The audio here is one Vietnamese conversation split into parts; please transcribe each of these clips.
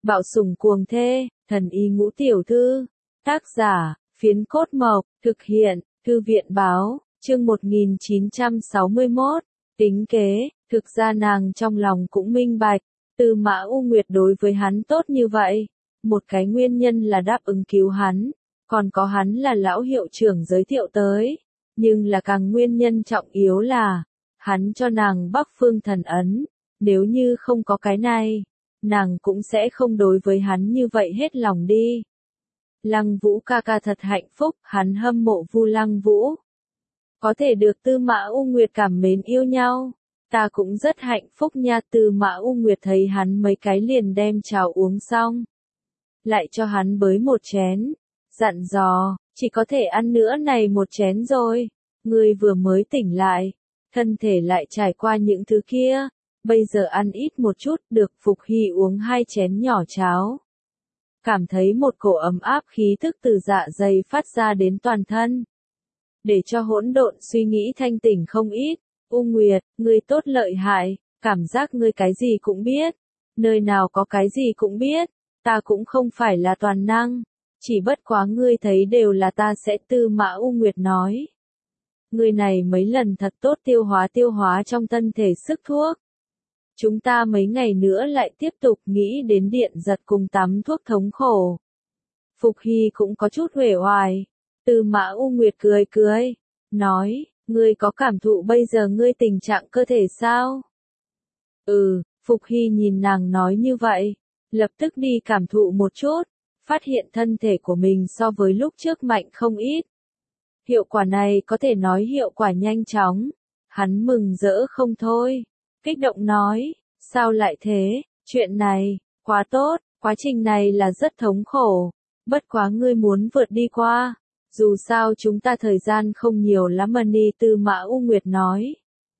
Bạo sủng cuồng thê, thần y ngũ tiểu thư. Tác giả, Phiến Cốt Mộc, thực hiện, Thư viện báo, chương 1961. Tính kế, thực ra nàng trong lòng cũng minh bạch, Tư Mã U Nguyệt đối với hắn tốt như vậy. Một cái nguyên nhân là đáp ứng cứu hắn, còn có hắn là lão hiệu trưởng giới thiệu tới. Nhưng là càng nguyên nhân trọng yếu là, hắn cho nàng Bắc Phương Thần Ấn, nếu như không có cái này, nàng cũng sẽ không đối với hắn như vậy hết lòng đi. Lăng Vũ ca ca thật hạnh phúc, hắn hâm mộ Vu Lăng Vũ. Có thể được Tư Mã U Nguyệt cảm mến yêu nhau, ta cũng rất hạnh phúc nha. Tư Mã U Nguyệt thấy hắn mấy cái liền đem cháo uống xong, lại cho hắn bới một chén, dặn dò, chỉ có thể ăn nữa này một chén rồi, ngươi vừa mới tỉnh lại, thân thể lại trải qua những thứ kia, bây giờ ăn ít một chút. Được Phục Hy uống 2 chén nhỏ cháo, cảm thấy một cổ ấm áp khí thức từ dạ dày phát ra đến toàn thân, để cho hỗn độn suy nghĩ thanh tỉnh không ít. U Nguyệt, ngươi tốt lợi hại, cảm giác ngươi cái gì cũng biết, nơi nào có cái gì cũng biết, ta cũng không phải là toàn năng, chỉ bất quá ngươi thấy đều là ta sẽ. Tư Mã U Nguyệt nói, ngươi này mấy lần thật tốt tiêu hóa trong thân thể sức thuốc. Chúng ta mấy ngày nữa lại tiếp tục nghĩ đến điện giật cùng tắm thuốc thống khổ. Phục Hy cũng có chút uể oải. Tư Mã U Nguyệt cười, nói, ngươi có cảm thụ bây giờ ngươi tình trạng cơ thể sao? Phục Hy nhìn nàng nói như vậy, lập tức đi cảm thụ một chút, phát hiện thân thể của mình so với lúc trước mạnh không ít. Hiệu quả này có thể nói hiệu quả nhanh chóng, hắn mừng rỡ không thôi, kích động nói, sao lại thế, chuyện này, quá tốt, quá trình này là rất thống khổ, bất quá ngươi muốn vượt đi qua, dù sao chúng ta thời gian không nhiều lắm mà. Tư Mã U Nguyệt nói,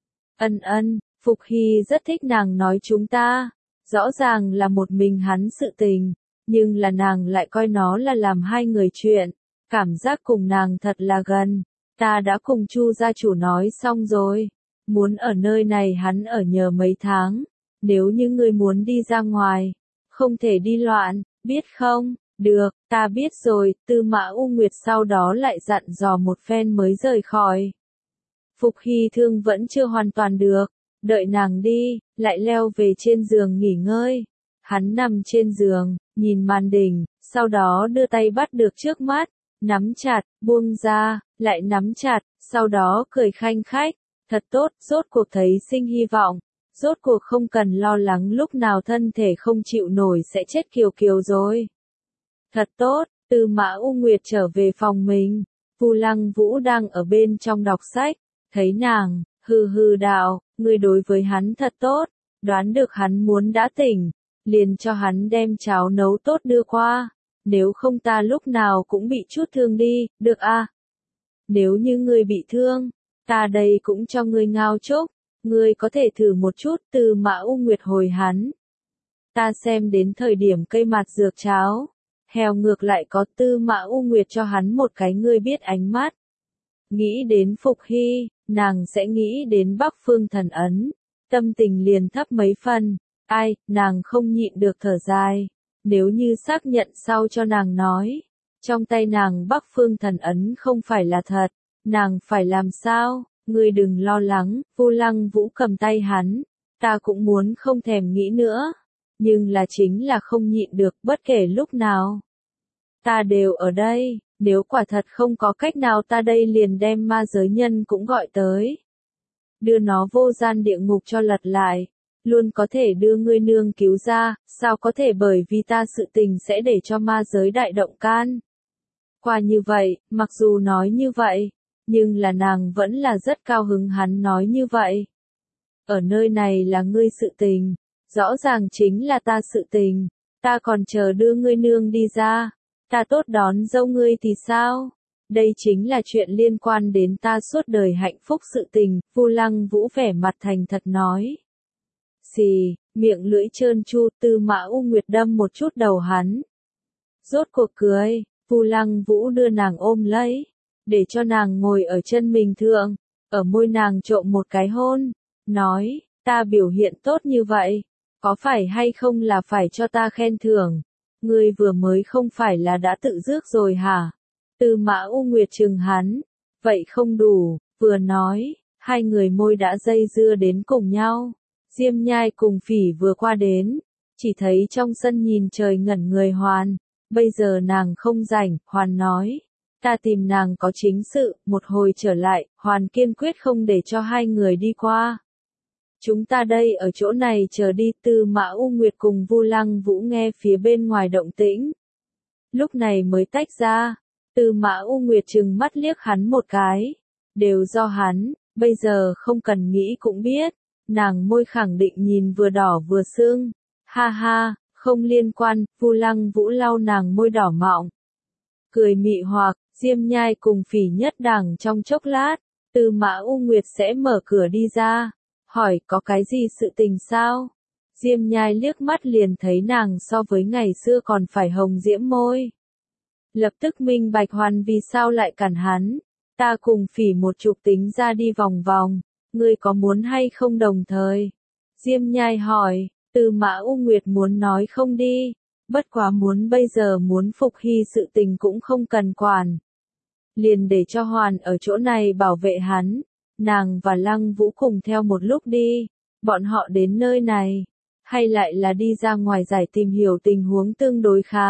ân, Phục Hy rất thích nàng nói chúng ta, rõ ràng là một mình hắn sự tình, nhưng là nàng lại coi nó là làm hai người chuyện, cảm giác cùng nàng thật là gần. Ta đã cùng Chu gia chủ nói xong rồi, muốn ở nơi này hắn ở nhờ mấy tháng, nếu như ngươi muốn đi ra ngoài, không thể đi loạn, biết không? Được, ta biết rồi. Tư Mã U Nguyệt sau đó lại dặn dò một phen mới rời khỏi. Phục Hy thương vẫn chưa hoàn toàn được, đợi nàng đi, lại leo về trên giường nghỉ ngơi. Hắn nằm trên giường, nhìn màn đỉnh, sau đó đưa tay bắt được trước mắt, nắm chặt, buông ra, lại nắm chặt, sau đó cười khanh khách, thật tốt, rốt cuộc thấy sinh hy vọng, rốt cuộc không cần lo lắng lúc nào thân thể không chịu nổi sẽ chết kiều rồi. Thật tốt. Tư Mã U Nguyệt trở về phòng mình, Vu Lăng Vũ đang ở bên trong đọc sách, thấy nàng, hừ đạo, ngươi đối với hắn thật tốt, đoán được hắn muốn đã tỉnh, liền cho hắn đem cháo nấu tốt đưa qua, nếu không ta lúc nào cũng bị chút thương đi, được à? Nếu như ngươi bị thương, ta đây cũng cho ngươi ngao chốc, ngươi có thể thử một chút. Tư Mã U Nguyệt hồi hắn, ta xem đến thời điểm cây mạt dược cháo, heo ngược lại có. Tư Mã U Nguyệt cho hắn một cái ngươi biết ánh mắt. Nghĩ đến Phục Hy, nàng sẽ nghĩ đến Bắc Phương Thần Ấn, tâm tình liền thấp mấy phần. Ai, nàng không nhịn được thở dài, nếu như xác nhận sau cho nàng nói, trong tay nàng Bắc Phương Thần Ấn không phải là thật, nàng phải làm sao? Ngươi đừng lo lắng. Vu Lăng Vũ cầm tay hắn, ta cũng muốn không thèm nghĩ nữa, nhưng là chính là không nhịn được. Bất kể lúc nào, ta đều ở đây, nếu quả thật không có cách nào ta đây liền đem ma giới nhân cũng gọi tới, đưa nó vô gian địa ngục cho lật lại, luôn có thể đưa ngươi nương cứu ra, sao có thể bởi vì ta sự tình sẽ để cho ma giới đại động can. Qua như vậy, mặc dù nói như vậy, nhưng là nàng vẫn là rất cao hứng hắn nói như vậy. Ở nơi này là ngươi sự tình, rõ ràng chính là ta sự tình, ta còn chờ đưa ngươi nương đi ra, ta tốt đón dâu ngươi thì sao? Đây chính là chuyện liên quan đến ta suốt đời hạnh phúc sự tình. Vu Lăng Vũ vẻ mặt thành thật nói. Xì, miệng lưỡi trơn tru. Tư Mã U Nguyệt đâm một chút đầu hắn, rốt cuộc cười. Vu Lăng Vũ đưa nàng ôm lấy, để cho nàng ngồi ở chân mình thượng, ở môi nàng trộm một cái hôn, nói, ta biểu hiện tốt như vậy, Có phải hay không là phải cho ta khen thưởng? Ngươi vừa mới không phải là đã tự rước rồi hả? Tư Mã U Nguyệt trừng hắn. Vậy không đủ, vừa nói, hai người môi đã dây dưa đến cùng nhau. Diêm Nhai cùng Phỉ vừa qua đến, chỉ thấy trong sân nhìn trời ngẩn người Hoàn. Bây giờ nàng không rảnh, Hoàn nói. Ta tìm nàng có chính sự, một hồi trở lại, Hoàn kiên quyết không để cho hai người đi qua. Chúng ta đây ở chỗ này chờ đi. Tư Mã U Nguyệt cùng Vu Lăng Vũ nghe phía bên ngoài động tĩnh. Lúc này mới tách ra. Tư Mã U Nguyệt trừng mắt liếc hắn một cái. Đều do hắn, bây giờ không cần nghĩ cũng biết. Nàng môi khẳng định nhìn vừa đỏ vừa sưng. Ha ha, không liên quan. Vu Lăng Vũ lau nàng môi đỏ mọng. Cười mị hoặc, Diêm Nhai cùng Phỉ nhất đẳng trong chốc lát. Tư Mã U Nguyệt sẽ mở cửa đi ra. Hỏi có cái gì sự tình sao? Diêm Nhai liếc mắt liền thấy nàng so với ngày xưa còn phải hồng diễm môi. Lập tức minh bạch Hoàn vì sao lại cản hắn. Ta cùng Phỉ một chục tính ra đi vòng vòng. Ngươi có muốn hay không đồng thời? Diêm Nhai hỏi. Tư Mã U Nguyệt muốn nói không đi. Bất quá muốn bây giờ muốn Phục Hy sự tình cũng không cần quản. Liền để cho Hoàn ở chỗ này bảo vệ hắn. Nàng và Lăng Vũ cùng theo một lúc đi. Bọn họ đến nơi này. Hay lại là đi ra ngoài giải tìm hiểu tình huống tương đối khá.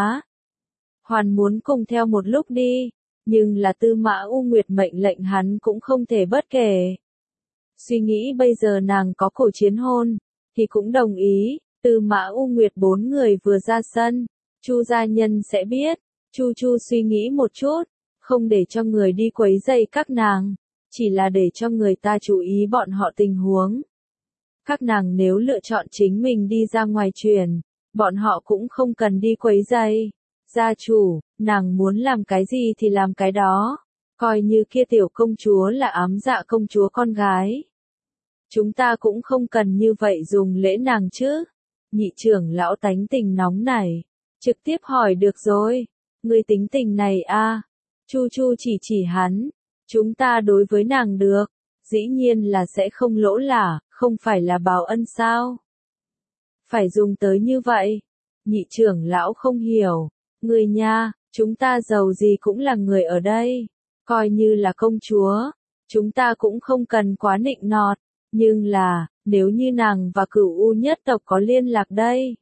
Hoàn muốn cùng theo một lúc đi. Nhưng là Tư Mã U Nguyệt mệnh lệnh hắn cũng không thể bất kể. Suy nghĩ bây giờ nàng có cổ chiến hôn. Thì cũng đồng ý. Tư Mã U Nguyệt bốn người vừa ra sân. Chu gia nhân sẽ biết. Chu suy nghĩ một chút. Không để cho người đi quấy rầy các nàng. Chỉ là để cho người ta chú ý bọn họ tình huống. Các nàng nếu lựa chọn chính mình đi ra ngoài truyền, bọn họ cũng không cần đi quấy rầy. Gia chủ, nàng muốn làm cái gì thì làm cái đó. Coi như kia tiểu công chúa là ám dạ công chúa con gái. Chúng ta cũng không cần như vậy dùng lễ nàng chứ. Nhị trưởng lão tánh tình nóng nảy. Trực tiếp hỏi được rồi. Người tính tình này a? Chu chỉ hắn. Chúng ta đối với nàng được. Dĩ nhiên là sẽ không lỗ lả, không phải là báo ân sao? Phải dùng tới như vậy. Nhị trưởng lão không hiểu. Người nha, chúng ta giàu gì cũng là người ở đây. Coi như là công chúa. Chúng ta cũng không cần quá nịnh nọt. Nhưng là, nếu như nàng và Cửu U nhất tộc có liên lạc đây.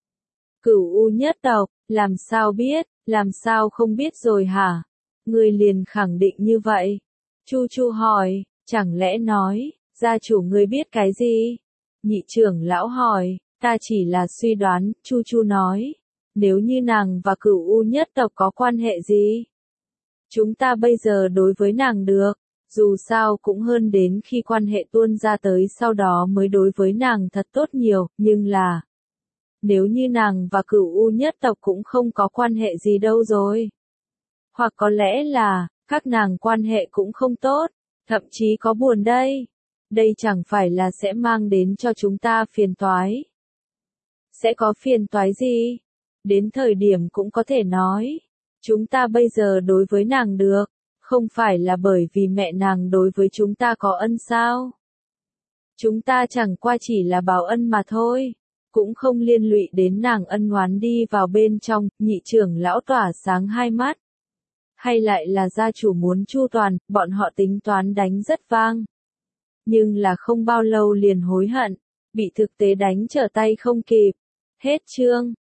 Cửu U nhất tộc, làm sao biết, làm sao không biết rồi hả? Người liền khẳng định như vậy. Chu hỏi, chẳng lẽ nói, gia chủ ngươi biết cái gì? Nhị trưởng lão hỏi, ta chỉ là suy đoán. Chu nói, nếu như nàng và Cửu U nhất tộc có quan hệ gì? Chúng ta bây giờ đối với nàng được. Dù sao cũng hơn đến khi quan hệ tuôn ra tới sau đó mới đối với nàng thật tốt nhiều, nhưng là nếu như nàng và Cửu U nhất tộc cũng không có quan hệ gì đâu rồi. Hoặc có lẽ là, các nàng quan hệ cũng không tốt, thậm chí có buồn đây. Đây chẳng phải là sẽ mang đến cho chúng ta phiền toái. Sẽ có phiền toái gì? Đến thời điểm cũng có thể nói. Chúng ta bây giờ đối với nàng được. Không phải là bởi vì mẹ nàng đối với chúng ta có ân sao? Chúng ta chẳng qua chỉ là báo ân mà thôi. Cũng không liên lụy đến nàng ân oán đi vào bên trong. Nhị trưởng lão tỏa sáng hai mắt. Hay lại là gia chủ muốn chu toàn, bọn họ tính toán đánh rất vang. Nhưng là không bao lâu liền hối hận. Bị thực tế đánh trở tay không kịp. Hết chương.